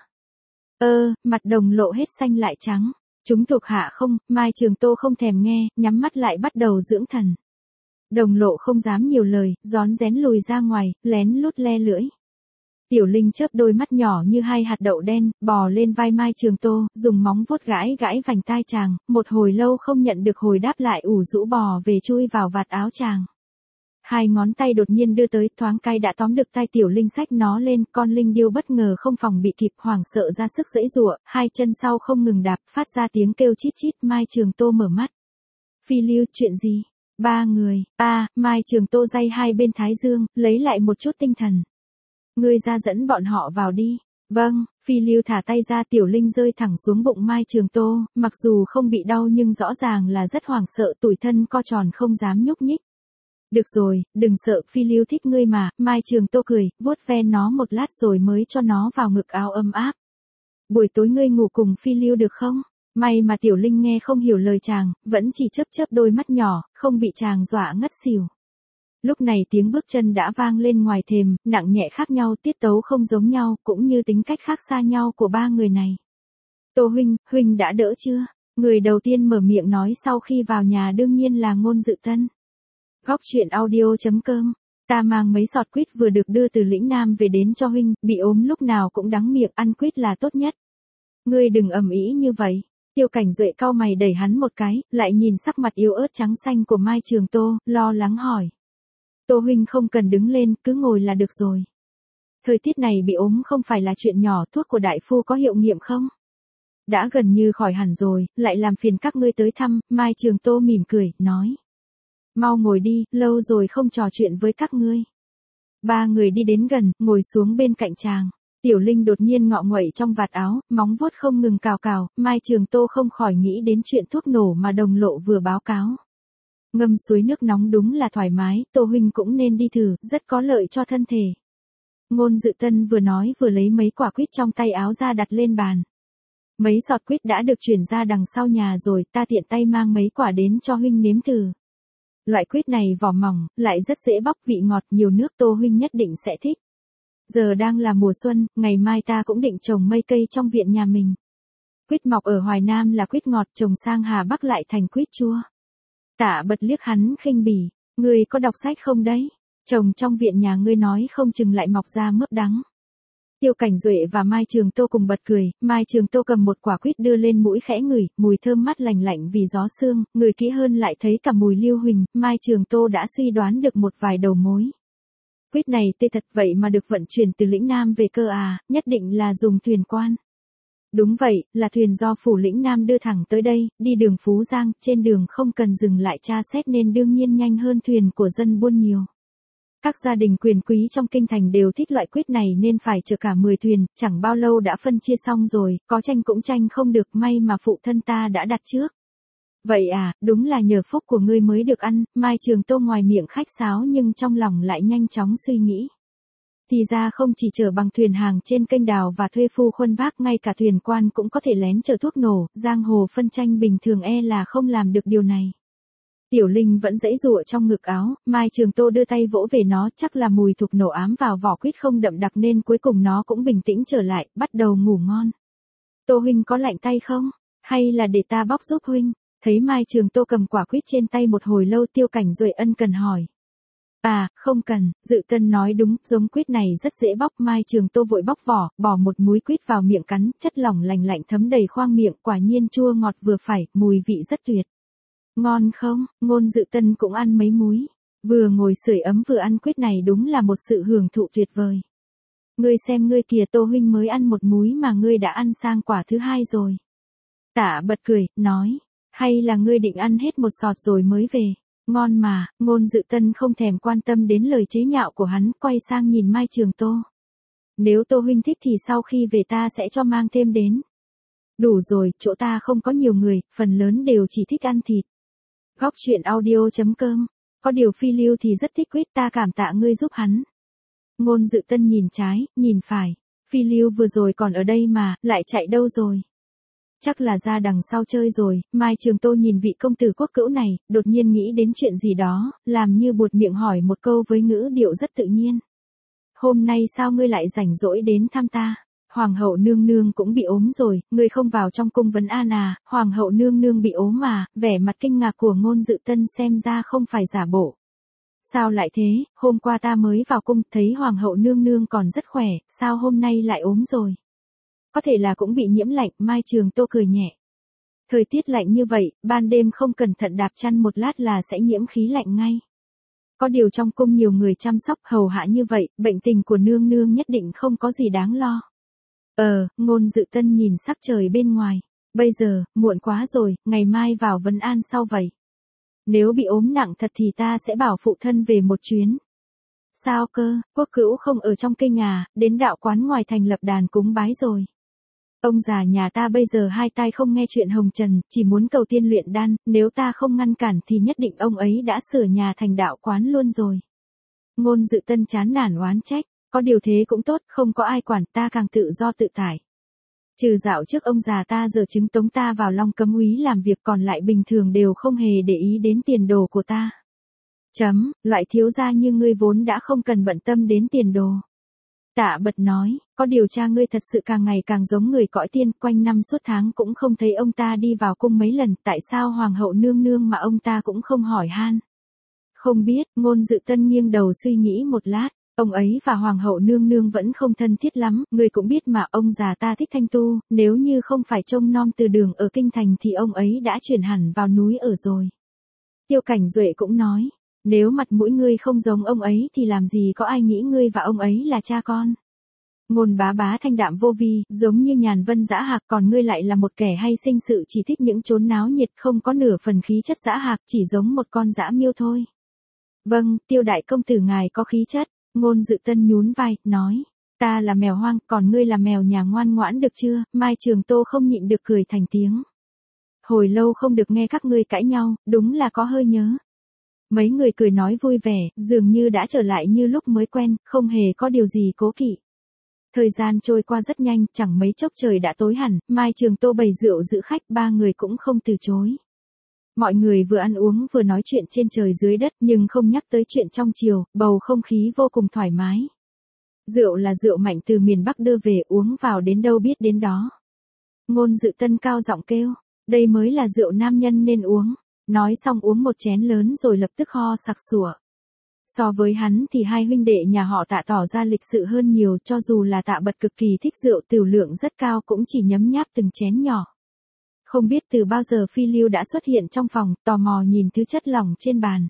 Mặt Đồng Lộ hết xanh lại trắng. Chúng thuộc hạ không? Mai Trường Tô không thèm nghe, nhắm mắt lại bắt đầu dưỡng thần. Đồng Lộ không dám nhiều lời, rón rén lùi ra ngoài, lén lút le lưỡi. Tiểu Linh chớp đôi mắt nhỏ như hai hạt đậu đen, bò lên vai Mai Trường Tô, dùng móng vuốt gãi gãi vành tai chàng, một hồi lâu không nhận được hồi đáp lại ủ rũ bò về chui vào vạt áo chàng. Hai ngón tay đột nhiên đưa tới, thoáng cái đã tóm được tay Tiểu Linh, xách nó lên, con linh điêu bất ngờ không phòng bị kịp, hoảng sợ ra sức giãy giụa, hai chân sau không ngừng đạp, phát ra tiếng kêu chít chít. Mai Trường Tô mở mắt. Phi Lưu, chuyện gì? Ba người, Mai Trường Tô day hai bên thái dương, lấy lại một chút tinh thần. Ngươi ra dẫn bọn họ vào đi. Vâng, Phi Lưu thả tay ra, Tiểu Linh rơi thẳng xuống bụng Mai Trường Tô, mặc dù không bị đau nhưng rõ ràng là rất hoảng sợ, tủi thân co tròn không dám nhúc nhích. Được rồi, đừng sợ, Phi Lưu thích ngươi mà. Mai Trường Tô cười, vuốt ve nó một lát rồi mới cho nó vào ngực áo ấm áp. Buổi tối ngươi ngủ cùng Phi Lưu được không? May mà Tiểu Linh nghe không hiểu lời chàng, vẫn chỉ chớp chớp đôi mắt nhỏ, không bị chàng dọa ngất xỉu. Lúc này tiếng bước chân đã vang lên ngoài thềm, nặng nhẹ khác nhau, tiết tấu không giống nhau, cũng như tính cách khác xa nhau của ba người này. Tô huynh đã đỡ chưa? Người đầu tiên mở miệng nói sau khi vào nhà đương nhiên là Ngôn Dự Tân. Góc truyện audio.com. Ta mang mấy sọt quýt vừa được đưa từ lĩnh Nam về đến cho huynh, bị ốm lúc nào cũng đắng miệng, ăn quýt là tốt nhất. Ngươi đừng ầm ĩ như vậy. Tiêu Cảnh Duệ cau mày đẩy hắn một cái, lại nhìn sắc mặt yếu ớt trắng xanh của Mai Trường Tô, lo lắng hỏi. Tô huynh không cần đứng lên, cứ ngồi là được rồi. Thời tiết này bị ốm không phải là chuyện nhỏ, thuốc của đại phu có hiệu nghiệm không? Đã gần như khỏi hẳn rồi, lại làm phiền các ngươi tới thăm, Mai Trường Tô mỉm cười, nói. Mau ngồi đi, lâu rồi không trò chuyện với các ngươi. Ba người đi đến gần, ngồi xuống bên cạnh chàng. Tiểu Linh đột nhiên ngọ nguậy trong vạt áo, móng vuốt không ngừng cào cào, Mai Trường Tô không khỏi nghĩ đến chuyện thuốc nổ mà đồng lộ vừa báo cáo. Ngâm suối nước nóng đúng là thoải mái, Tô huynh cũng nên đi thử, rất có lợi cho thân thể. Ngôn Dự Tân vừa nói vừa lấy mấy quả quýt trong tay áo ra đặt lên bàn. Mấy giọt quýt đã được chuyển ra đằng sau nhà rồi, ta tiện tay mang mấy quả đến cho huynh nếm thử. Loại quýt này vỏ mỏng, lại rất dễ bóc, vị ngọt, nhiều nước, Tô huynh nhất định sẽ thích. Giờ đang là mùa xuân, ngày mai ta cũng định trồng mây cây trong viện nhà mình. Quýt mọc ở Hoài Nam là quýt ngọt, trồng sang Hà Bắc lại thành quýt chua. Tạ Bật liếc hắn khinh bỉ, ngươi có đọc sách không đấy? Trồng trong viện nhà ngươi nói không chừng lại mọc ra mướp đắng. Tiêu Cảnh Duệ và Mai Trường Tô cùng bật cười, Mai Trường Tô cầm một quả quýt đưa lên mũi khẽ ngửi, mùi thơm mát lành lạnh vì gió sương, ngửi kỹ hơn lại thấy cả mùi lưu huỳnh, Mai Trường Tô đã suy đoán được một vài đầu mối. Quýt này tê thật vậy mà được vận chuyển từ lĩnh Nam về cơ à, nhất định là dùng thuyền quan. Đúng vậy, là thuyền do phủ lĩnh Nam đưa thẳng tới đây, đi đường Phú Giang, trên đường không cần dừng lại tra xét nên đương nhiên nhanh hơn thuyền của dân buôn nhiều. Các gia đình quyền quý trong kinh thành đều thích loại quýt này nên phải chở cả 10 thuyền, chẳng bao lâu đã phân chia xong rồi, có tranh cũng tranh không được, may mà phụ thân ta đã đặt trước. Vậy à, đúng là nhờ phúc của ngươi mới được ăn, Mai Trường Tô ngoài miệng khách sáo nhưng trong lòng lại nhanh chóng suy nghĩ. Thì ra không chỉ chở bằng thuyền hàng trên kênh đào và thuê phu khuân vác, ngay cả thuyền quan cũng có thể lén chở thuốc nổ, giang hồ phân tranh bình thường e là không làm được điều này. Tiểu Linh vẫn giãy giụa trong ngực áo, Mai Trường Tô đưa tay vỗ về nó, chắc là mùi thuốc nổ ám vào vỏ quýt không đậm đặc nên cuối cùng nó cũng bình tĩnh trở lại, bắt đầu ngủ ngon. Tô huynh có lạnh tay không? Hay là để ta bóc giúp huynh? Thấy Mai Trường Tô cầm quả quýt trên tay một hồi lâu, Tiêu Cảnh Duệ ân cần hỏi. À, không cần, Dự Tân nói đúng, giống quýt này rất dễ bóc. Mai Trường Tô vội bóc vỏ, bỏ một múi quýt vào miệng cắn, chất lỏng lành lạnh thấm đầy khoang miệng, quả nhiên chua ngọt vừa phải, mùi vị rất tuyệt. Ngon không? Ngôn Dự Tân cũng ăn mấy múi. Vừa ngồi sưởi ấm vừa ăn quýt này đúng là một sự hưởng thụ tuyệt vời. Ngươi xem ngươi kìa, Tô huynh mới ăn một múi mà ngươi đã ăn sang quả thứ hai rồi. Tạ Bật cười, nói. Hay là ngươi định ăn hết một sọt rồi mới về? Ngon mà, Ngôn Dự Tân không thèm quan tâm đến lời chế nhạo của hắn, quay sang nhìn Mai Trường Tô. Nếu Tô huynh thích thì sau khi về ta sẽ cho mang thêm đến. Đủ rồi, chỗ ta không có nhiều người, phần lớn đều chỉ thích ăn thịt. Góc truyện audio.com. Có điều Phi Lưu thì rất thích quýt, ta cảm tạ ngươi giúp hắn. Ngôn Dự Tân nhìn trái, nhìn phải. Phi Lưu vừa rồi còn ở đây mà, lại chạy đâu rồi? Chắc là ra đằng sau chơi rồi. Mai Trường Tô nhìn vị công tử quốc cữu này, đột nhiên nghĩ đến chuyện gì đó, làm như buột miệng hỏi một câu với ngữ điệu rất tự nhiên. Hôm nay sao ngươi lại rảnh rỗi đến thăm ta? Hoàng hậu nương nương cũng bị ốm rồi, ngươi không vào trong cung vấn an à? Hoàng hậu nương nương bị ốm mà? Vẻ mặt kinh ngạc của Ngôn Dự Tân xem ra không phải giả bộ. Sao lại thế, hôm qua ta mới vào cung, thấy hoàng hậu nương nương còn rất khỏe, sao hôm nay lại ốm rồi? Có thể là cũng bị nhiễm lạnh, Mai Trường Tô cười nhẹ. Thời tiết lạnh như vậy, ban đêm không cẩn thận đạp chăn một lát là sẽ nhiễm khí lạnh ngay. Có điều trong cung nhiều người chăm sóc hầu hạ như vậy, bệnh tình của nương nương nhất định không có gì đáng lo. Ngôn Dự Tân nhìn sắc trời bên ngoài. Bây giờ, muộn quá rồi, ngày mai vào vấn an sau vậy. Nếu bị ốm nặng thật thì ta sẽ bảo phụ thân về một chuyến. Sao cơ, quốc cữu không ở trong kinh à, đến đạo quán ngoài thành lập đàn cúng bái rồi. Ông già nhà ta bây giờ hai tai không nghe chuyện hồng trần, chỉ muốn cầu tiên luyện đan, nếu ta không ngăn cản thì nhất định ông ấy đã sửa nhà thành đạo quán luôn rồi. Ngôn Dự Tân chán nản oán trách, có điều thế cũng tốt, không có ai quản, ta càng tự do tự tại. Trừ dạo trước ông già ta giờ chứng tống ta vào Long Cấm Úy làm việc, còn lại bình thường đều không hề để ý đến tiền đồ của ta. Loại thiếu gia như ngươi vốn đã không cần bận tâm đến tiền đồ. Tạ Bật nói, có điều cha ngươi thật sự càng ngày càng giống người cõi tiên, quanh năm suốt tháng cũng không thấy ông ta đi vào cung mấy lần, tại sao hoàng hậu nương nương mà ông ta cũng không hỏi han. Không biết, Ngôn Dự Tân nghiêng đầu suy nghĩ một lát, ông ấy và hoàng hậu nương nương vẫn không thân thiết lắm, ngươi cũng biết mà, ông già ta thích thanh tu, nếu như không phải trông nom từ đường ở kinh thành thì ông ấy đã chuyển hẳn vào núi ở rồi. Tiêu Cảnh Duệ cũng nói. Nếu mặt mũi ngươi không giống ông ấy thì làm gì có ai nghĩ ngươi và ông ấy là cha con. Ngôn Bá Bá thanh đạm vô vi, giống như nhàn vân dã hạc, còn ngươi lại là một kẻ hay sinh sự, chỉ thích những chốn náo nhiệt, không có nửa phần khí chất dã hạc, chỉ giống một con dã miêu thôi. Vâng, Tiêu đại công tử ngài có khí chất. Ngôn Dự Tân nhún vai, nói. Ta là mèo hoang, còn ngươi là mèo nhà ngoan ngoãn được chưa? Mai Trường Tô không nhịn được cười thành tiếng. Hồi lâu không được nghe các ngươi cãi nhau, đúng là có hơi nhớ. Mấy người cười nói vui vẻ, dường như đã trở lại như lúc mới quen, không hề có điều gì cố kỵ. Thời gian trôi qua rất nhanh, chẳng mấy chốc trời đã tối hẳn, Mai Trường Tô bày rượu giữ khách, ba người cũng không từ chối. Mọi người vừa ăn uống vừa nói chuyện trên trời dưới đất, nhưng không nhắc tới chuyện trong chiều, bầu không khí vô cùng thoải mái. Rượu là rượu mạnh từ miền Bắc đưa về, uống vào đến đâu biết đến đó. Ngôn Dự Tân cao giọng kêu, đây mới là rượu nam nhân nên uống. Nói xong uống một chén lớn rồi lập tức ho sặc sủa. So với hắn thì hai huynh đệ nhà họ Tạ tỏ ra lịch sự hơn nhiều, cho dù là Tạ Bật cực kỳ thích rượu tửu lượng rất cao cũng chỉ nhấm nháp từng chén nhỏ. Không biết từ bao giờ Phi Lưu đã xuất hiện trong phòng, tò mò nhìn thứ chất lỏng trên bàn.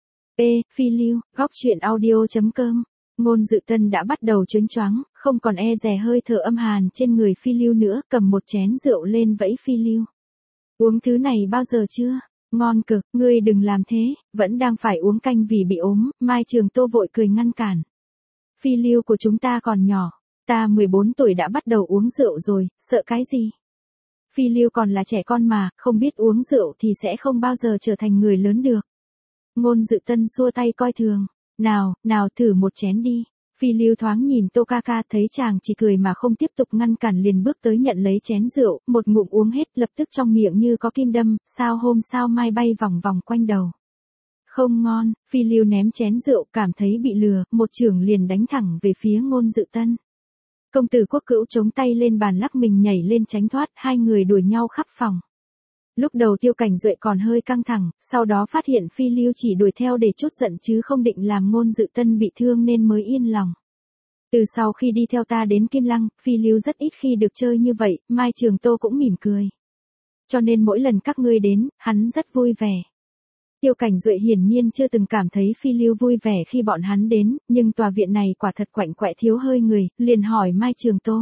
Phi Lưu, góc truyện audio.com. Ngôn Dự Tân đã bắt đầu choáng choáng, không còn e dè hơi thở âm hàn trên người Phi Lưu nữa, cầm một chén rượu lên vẫy Phi Lưu. Uống thứ này bao giờ chưa? Ngon cực, ngươi đừng làm thế, vẫn đang phải uống canh vì bị ốm. Mai Trường Tô vội cười ngăn cản. Phi Lưu của chúng ta còn nhỏ, ta 14 tuổi đã bắt đầu uống rượu rồi, sợ cái gì? Phi Lưu còn là trẻ con mà, không biết uống rượu thì sẽ không bao giờ trở thành người lớn được. Ngôn Dự Tân xua tay coi thường. Nào thử một chén đi. Phi Lưu thoáng nhìn Tô ca ca, thấy chàng chỉ cười mà không tiếp tục ngăn cản, liền bước tới nhận lấy chén rượu, một ngụm uống hết, lập tức trong miệng như có kim đâm, sao hôm sao mai bay vòng vòng quanh đầu. Không ngon. Phi Lưu ném chén rượu, cảm thấy bị lừa, một chưởng liền đánh thẳng về phía Ngôn Dự Tân. Công tử Quốc Cữu chống tay lên bàn lắc mình nhảy lên tránh thoát, hai người đuổi nhau khắp phòng. Lúc đầu Tiêu Cảnh Duệ còn hơi căng thẳng, sau đó phát hiện Phi Lưu chỉ đuổi theo để trút giận chứ không định làm Ngôn Dự Tân bị thương nên mới yên lòng. Từ sau khi đi theo ta đến Kim Lăng, Phi Lưu rất ít khi được chơi như vậy, Mai Trường Tô cũng mỉm cười. Cho nên mỗi lần các ngươi đến, hắn rất vui vẻ. Tiêu Cảnh Duệ hiển nhiên chưa từng cảm thấy Phi Lưu vui vẻ khi bọn hắn đến, nhưng tòa viện này quả thật quạnh quẹ thiếu hơi người, liền hỏi Mai Trường Tô.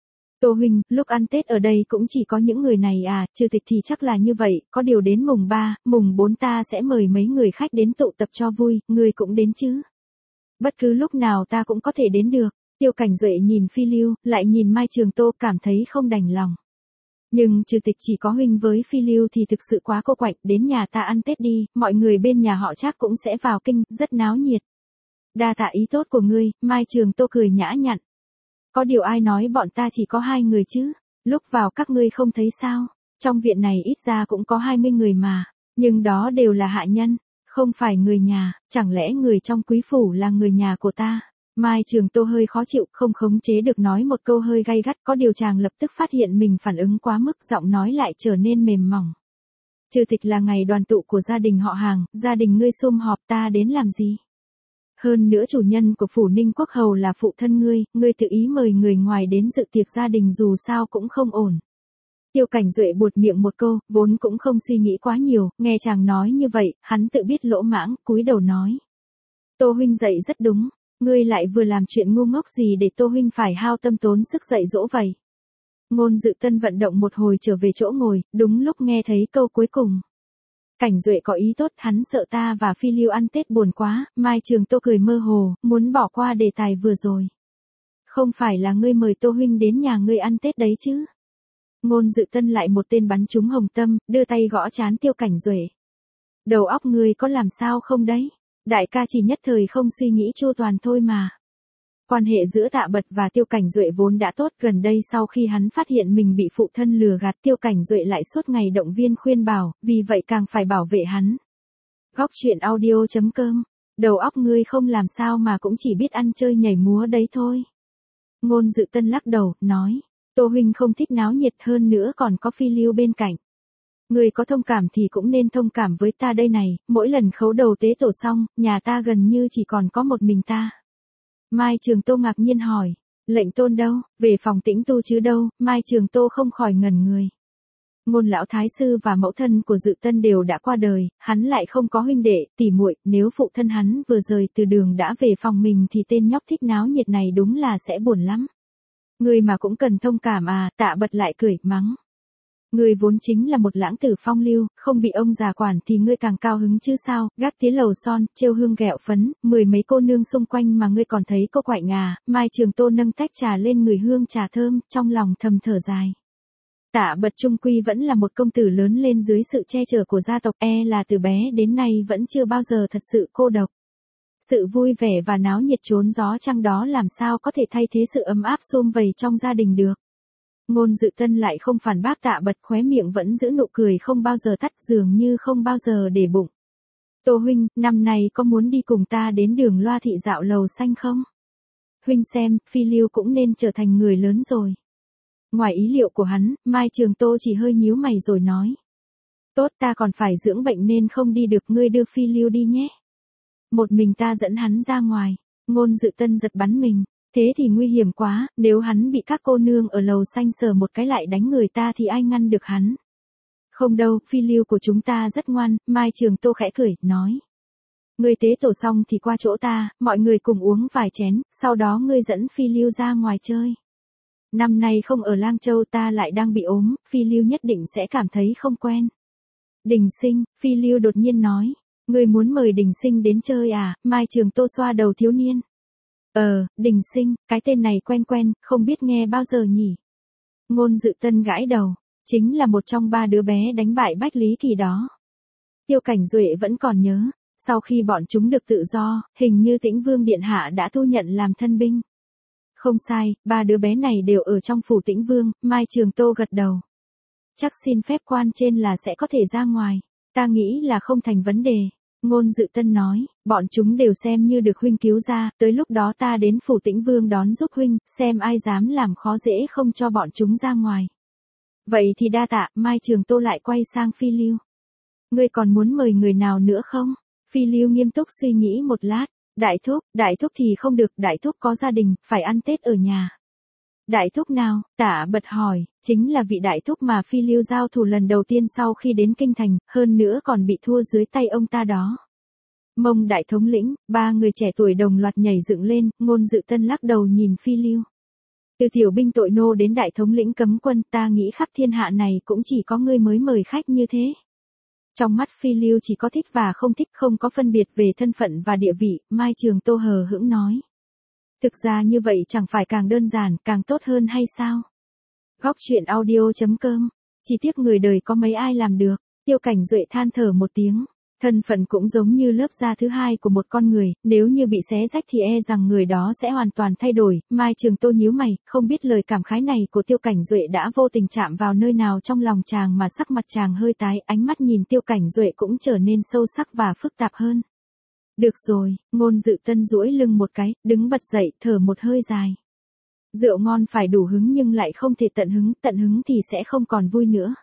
Tô huynh, lúc ăn Tết ở đây cũng chỉ có những người này à? Trừ tịch thì chắc là như vậy, có điều đến mùng 3, mùng 4 ta sẽ mời mấy người khách đến tụ tập cho vui, ngươi cũng đến chứ? Bất cứ lúc nào ta cũng có thể đến được. Tiêu Cảnh Duệ nhìn Phi Lưu, lại nhìn Mai Trường Tô, cảm thấy không đành lòng. Nhưng trừ tịch chỉ có huynh với Phi Lưu thì thực sự quá cô quạnh, đến nhà ta ăn Tết đi, mọi người bên nhà họ Trác cũng sẽ vào kinh, rất náo nhiệt. Đa tạ ý tốt của ngươi. Mai Trường Tô cười nhã nhặn. Có điều ai nói bọn ta chỉ có 2 người chứ? Lúc vào các ngươi không thấy sao? Trong viện này ít ra cũng có 20 người mà, nhưng đó đều là hạ nhân, không phải người nhà, chẳng lẽ người trong quý phủ là người nhà của ta? Mai Trường Tô hơi khó chịu, không khống chế được nói một câu hơi gay gắt, có điều chàng lập tức phát hiện mình phản ứng quá mức, giọng nói lại trở nên mềm mỏng. Trừ tịch là ngày đoàn tụ của gia đình họ Hàng, gia đình ngươi sum họp ta đến làm gì? Hơn nữa chủ nhân của phủ Ninh Quốc Hầu là phụ thân ngươi tự ý mời người ngoài đến dự tiệc gia đình dù sao cũng không ổn. Tiêu Cảnh Duệ buột miệng một câu, vốn cũng không suy nghĩ quá nhiều, nghe chàng nói như vậy, hắn tự biết lỗ mãng, cúi đầu nói. Tô huynh dạy rất đúng, ngươi lại vừa làm chuyện ngu ngốc gì để Tô huynh phải hao tâm tốn sức dạy dỗ vậy? Ngôn Dự Tân vận động một hồi trở về chỗ ngồi, đúng lúc nghe thấy câu cuối cùng. Cảnh Duệ có ý tốt, hắn sợ ta và Phi Lưu ăn Tết buồn quá. Mai Trường Tô cười mơ hồ, muốn bỏ qua đề tài vừa rồi. Không phải là ngươi mời Tô huynh đến nhà ngươi ăn Tết đấy chứ? Ngôn Dự Tân lại một tên bắn trúng hồng tâm, đưa tay gõ trán Tiêu Cảnh Duệ. Đầu óc ngươi có làm sao không đấy? Đại ca chỉ nhất thời không suy nghĩ chu toàn thôi mà. Quan hệ giữa Tạ Bật và Tiêu Cảnh Duệ vốn đã tốt, gần đây sau khi hắn phát hiện mình bị phụ thân lừa gạt, Tiêu Cảnh Duệ lại suốt ngày động viên khuyên bảo, vì vậy càng phải bảo vệ hắn. Góc truyện audio.com. Đầu óc ngươi không làm sao mà cũng chỉ biết ăn chơi nhảy múa đấy thôi. Ngôn Dự Tân lắc đầu, nói. Tô huynh không thích náo nhiệt, hơn nữa còn có Phi Lưu bên cạnh. Ngươi có thông cảm thì cũng nên thông cảm với ta đây này, mỗi lần khấu đầu tế tổ xong, nhà ta gần như chỉ còn có một mình ta. Mai Trường Tô ngạc nhiên hỏi, lệnh tôn đâu, về phòng tĩnh tu chứ đâu? Mai Trường Tô không khỏi ngẩn người. Ngôn lão thái sư và mẫu thân của Dự Tân đều đã qua đời, hắn lại không có huynh đệ, tỉ muội, nếu phụ thân hắn vừa rời từ đường đã về phòng mình thì tên nhóc thích náo nhiệt này đúng là sẽ buồn lắm. Ngươi mà cũng cần thông cảm à, Tạ Bật lại cười, mắng. Ngươi vốn chính là một lãng tử phong lưu, không bị ông già quản thì ngươi càng cao hứng chứ sao, gác tía lầu son, trêu hương ghẹo phấn, mười mấy cô nương xung quanh mà ngươi còn thấy cô quạnh à, Mai Trường Tô nâng tách trà lên người hương trà thơm, trong lòng thầm thở dài. Tạ Bật trung quy vẫn là một công tử lớn lên dưới sự che chở của gia tộc, là từ bé đến nay vẫn chưa bao giờ thật sự cô độc. Sự vui vẻ và náo nhiệt trốn gió trăng đó làm sao có thể thay thế sự ấm áp sum vầy trong gia đình được. Ngôn Dự Tân lại không phản bác Tạ Bật, khóe miệng vẫn giữ nụ cười không bao giờ tắt, dường như không bao giờ để bụng. Tô huynh, năm nay có muốn đi cùng ta đến Đường Loa thị dạo lầu xanh không? Huynh xem, Phi Lưu cũng nên trở thành người lớn rồi. Ngoài ý liệu của hắn, Mai Trường Tô chỉ hơi nhíu mày rồi nói. Tốt, ta còn phải dưỡng bệnh nên không đi được, ngươi đưa Phi Lưu đi nhé. Một mình ta dẫn hắn ra ngoài. Ngôn Dự Tân giật bắn mình. Thế thì nguy hiểm quá, nếu hắn bị các cô nương ở lầu xanh sờ một cái lại đánh người ta thì ai ngăn được hắn. Không đâu, Phi Lưu của chúng ta rất ngoan, Mai Trường Tô khẽ cười, nói. Ngươi tế tổ xong thì qua chỗ ta, mọi người cùng uống vài chén, sau đó ngươi dẫn Phi Lưu ra ngoài chơi. Năm nay không ở Lang Châu, ta lại đang bị ốm, Phi Lưu nhất định sẽ cảm thấy không quen. Đình Sinh, Phi Lưu đột nhiên nói. Ngươi muốn mời Đình Sinh đến chơi à, Mai Trường Tô xoa đầu thiếu niên. Đình Sinh, cái tên này quen quen, không biết nghe bao giờ nhỉ. Ngôn Dự Tân gãi đầu, chính là một trong 3 đứa bé đánh bại Bách Lý Kỳ đó. Tiêu Cảnh Duệ vẫn còn nhớ, sau khi bọn chúng được tự do, hình như Tĩnh Vương Điện Hạ đã thu nhận làm thân binh. Không sai, 3 đứa bé này đều ở trong phủ Tĩnh Vương, Mai Trường Tô gật đầu. Chắc xin phép quan trên là sẽ có thể ra ngoài, ta nghĩ là không thành vấn đề. Ngôn Dự Tân nói, bọn chúng đều xem như được huynh cứu ra, tới lúc đó ta đến phủ Tĩnh Vương đón giúp huynh, xem ai dám làm khó dễ không cho bọn chúng ra ngoài. Vậy thì đa tạ, Mai Trường Tô lại quay sang Phi Lưu. Ngươi còn muốn mời người nào nữa không? Phi Lưu nghiêm túc suy nghĩ một lát, đại thúc thì không được, đại thúc có gia đình, phải ăn Tết ở nhà. Đại thúc nào? Tạ Bật hỏi, chính là vị đại thúc mà Phi Lưu giao thủ lần đầu tiên sau khi đến kinh thành, hơn nữa còn bị thua dưới tay ông ta đó. Mông đại thống lĩnh, 3 người trẻ tuổi đồng loạt nhảy dựng lên, Ngôn Dự Tân lắc đầu nhìn Phi Lưu. Từ tiểu binh tội nô đến đại thống lĩnh cấm quân, ta nghĩ khắp thiên hạ này cũng chỉ có ngươi mới mời khách như thế. Trong mắt Phi Lưu chỉ có thích và không thích, không có phân biệt về thân phận và địa vị, Mai Trường Tô hờ hững nói. Thực ra như vậy chẳng phải càng đơn giản, càng tốt hơn hay sao? Góc truyện audio.com, chỉ tiếc người đời có mấy ai làm được. Tiêu Cảnh Duệ than thở một tiếng, thân phận cũng giống như lớp da thứ hai của một con người, nếu như bị xé rách thì rằng người đó sẽ hoàn toàn thay đổi. Mai Trường Tô nhíu mày, không biết lời cảm khái này của Tiêu Cảnh Duệ đã vô tình chạm vào nơi nào trong lòng chàng mà sắc mặt chàng hơi tái, ánh mắt nhìn Tiêu Cảnh Duệ cũng trở nên sâu sắc và phức tạp hơn. Được rồi, Ngôn Dự Tân duỗi lưng một cái, đứng bật dậy, thở một hơi dài. Rượu ngon phải đủ hứng nhưng lại không thể tận hứng thì sẽ không còn vui nữa.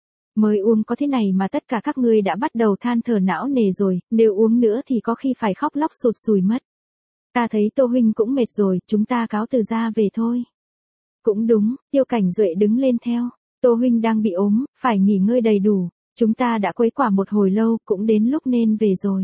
Mới uống có thế này mà tất cả các ngươi đã bắt đầu than thở não nề rồi, nếu uống nữa thì có khi phải khóc lóc sụt sùi mất. Ta thấy Tô huynh cũng mệt rồi, chúng ta cáo từ ra về thôi. Cũng đúng, Tiêu Cảnh Duệ đứng lên theo. Tô huynh đang bị ốm, phải nghỉ ngơi đầy đủ, chúng ta đã quấy quả một hồi lâu, cũng đến lúc nên về rồi.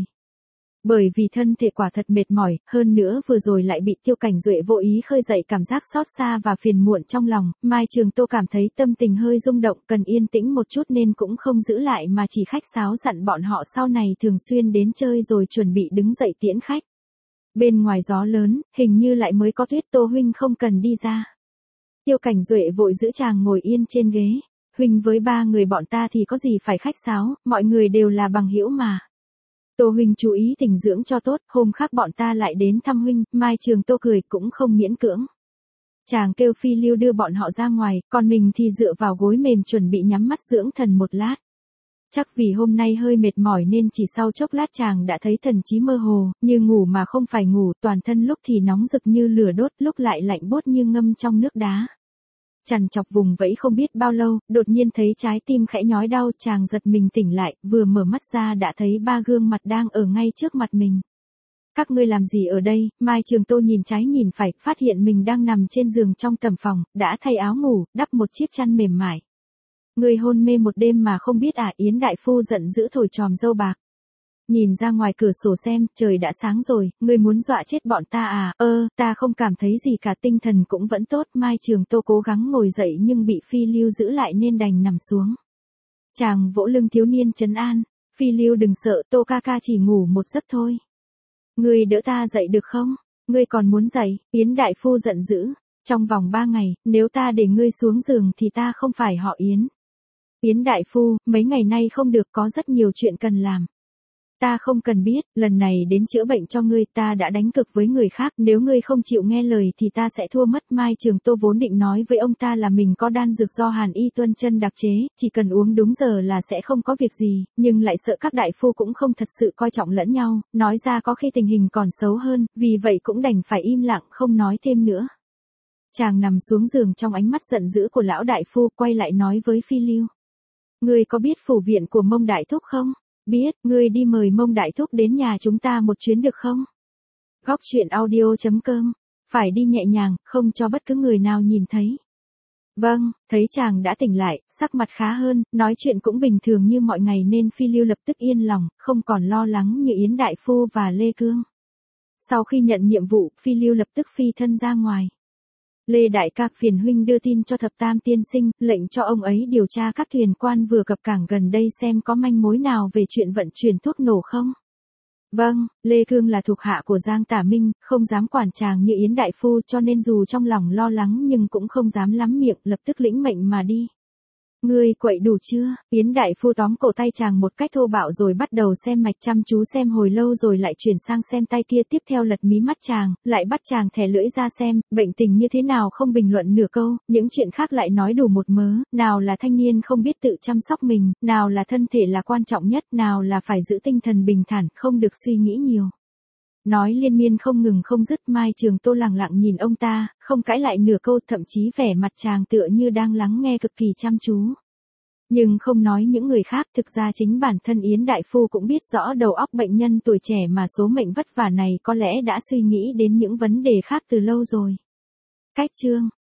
Bởi vì thân thể quả thật mệt mỏi, hơn nữa vừa rồi lại bị Tiêu Cảnh Duệ vô ý khơi dậy cảm giác xót xa và phiền muộn trong lòng, Mai Trường Tô cảm thấy tâm tình hơi rung động, cần yên tĩnh một chút nên cũng không giữ lại mà chỉ khách sáo dặn bọn họ sau này thường xuyên đến chơi rồi chuẩn bị đứng dậy tiễn khách. Bên ngoài gió lớn, hình như lại mới có tuyết, Tô huynh không cần đi ra. Tiêu Cảnh Duệ vội giữ chàng ngồi yên trên ghế, huynh với 3 người bọn ta thì có gì phải khách sáo, mọi người đều là bằng hữu mà. Tô huynh chú ý tình dưỡng cho tốt, hôm khác bọn ta lại đến thăm huynh. Mai Trường Tô cười cũng không miễn cưỡng. Chàng kêu Phi Lưu đưa bọn họ ra ngoài, còn mình thì dựa vào gối mềm chuẩn bị nhắm mắt dưỡng thần một lát. Chắc vì hôm nay hơi mệt mỏi nên chỉ sau chốc lát chàng đã thấy thần trí mơ hồ, như ngủ mà không phải ngủ, toàn thân lúc thì nóng rực như lửa đốt, lúc lại lạnh buốt như ngâm trong nước đá. Chằn chọc vùng vẫy không biết bao lâu, đột nhiên thấy trái tim khẽ nhói đau, chàng giật mình tỉnh lại, vừa mở mắt ra đã thấy 3 gương mặt đang ở ngay trước mặt mình. Các ngươi làm gì ở đây? Mai Trường Tô nhìn trái nhìn phải, phát hiện mình đang nằm trên giường trong tầm phòng, đã thay áo ngủ, đắp một chiếc chăn mềm mại. Người hôn mê một đêm mà không biết à? Yến đại phu giận dữ thổi tròm râu bạc. Nhìn ra ngoài cửa sổ xem, trời đã sáng rồi, ngươi muốn dọa chết bọn ta à? Ta không cảm thấy gì cả, tinh thần cũng vẫn tốt. Mai Trường Tô cố gắng ngồi dậy nhưng bị Phi Lưu giữ lại nên đành nằm xuống. Chàng vỗ lưng thiếu niên trấn an, Phi Lưu đừng sợ, Tô ca ca chỉ ngủ một giấc thôi. Ngươi đỡ ta dậy được không? Ngươi còn muốn dậy? Yến đại phu giận dữ, trong vòng 3 ngày, nếu ta để ngươi xuống giường thì ta không phải họ Yến. Yến đại phu, mấy ngày nay không được, có rất nhiều chuyện cần làm. Ta không cần biết, lần này đến chữa bệnh cho ngươi, ta đã đánh cược với người khác, nếu ngươi không chịu nghe lời thì ta sẽ thua mất. Mai Trường Tô vốn định nói với ông ta là mình có đan dược do Hàn Y Tuân Chân đặc chế, chỉ cần uống đúng giờ là sẽ không có việc gì, nhưng lại sợ các đại phu cũng không thật sự coi trọng lẫn nhau, nói ra có khi tình hình còn xấu hơn, vì vậy cũng đành phải im lặng không nói thêm nữa. Chàng nằm xuống giường trong ánh mắt giận dữ của lão đại phu, quay lại nói với Phi Lưu. Ngươi có biết phủ viện của Mông Đại Thúc không? Biết, ngươi đi mời Mông Đại Thúc đến nhà chúng ta một chuyến được không? Góc truyện audio.com. Phải đi nhẹ nhàng, không cho bất cứ người nào nhìn thấy. Vâng, thấy chàng đã tỉnh lại, sắc mặt khá hơn, nói chuyện cũng bình thường như mọi ngày nên Phi Lưu lập tức yên lòng, không còn lo lắng như Yến Đại Phu và Lê Cương. Sau khi nhận nhiệm vụ, Phi Lưu lập tức phi thân ra ngoài. Lê Đại ca, phiền huynh đưa tin cho Thập Tam tiên sinh, lệnh cho ông ấy điều tra các thuyền quan vừa cập cảng gần đây xem có manh mối nào về chuyện vận chuyển thuốc nổ không. Vâng, Lê Cương là thuộc hạ của Giang Tả Minh, không dám quản chàng như Yến Đại Phu cho nên dù trong lòng lo lắng nhưng cũng không dám lắm miệng, lập tức lĩnh mệnh mà đi. Ngươi quậy đủ chưa? Yến Đại Phu tóm cổ tay chàng một cách thô bạo rồi bắt đầu xem mạch, chăm chú xem hồi lâu rồi lại chuyển sang xem tay kia, tiếp theo lật mí mắt chàng, lại bắt chàng thè lưỡi ra xem, bệnh tình như thế nào không bình luận nửa câu, những chuyện khác lại nói đủ một mớ, nào là thanh niên không biết tự chăm sóc mình, nào là thân thể là quan trọng nhất, nào là phải giữ tinh thần bình thản, không được suy nghĩ nhiều. Nói liên miên không ngừng không dứt. Mai Trường Tô lặng lặng nhìn ông ta, không cãi lại nửa câu, thậm chí vẻ mặt chàng tựa như đang lắng nghe cực kỳ chăm chú. Nhưng không nói những người khác, thực ra chính bản thân Yến Đại Phu cũng biết rõ đầu óc bệnh nhân tuổi trẻ mà số mệnh vất vả này có lẽ đã suy nghĩ đến những vấn đề khác từ lâu rồi. Cách chương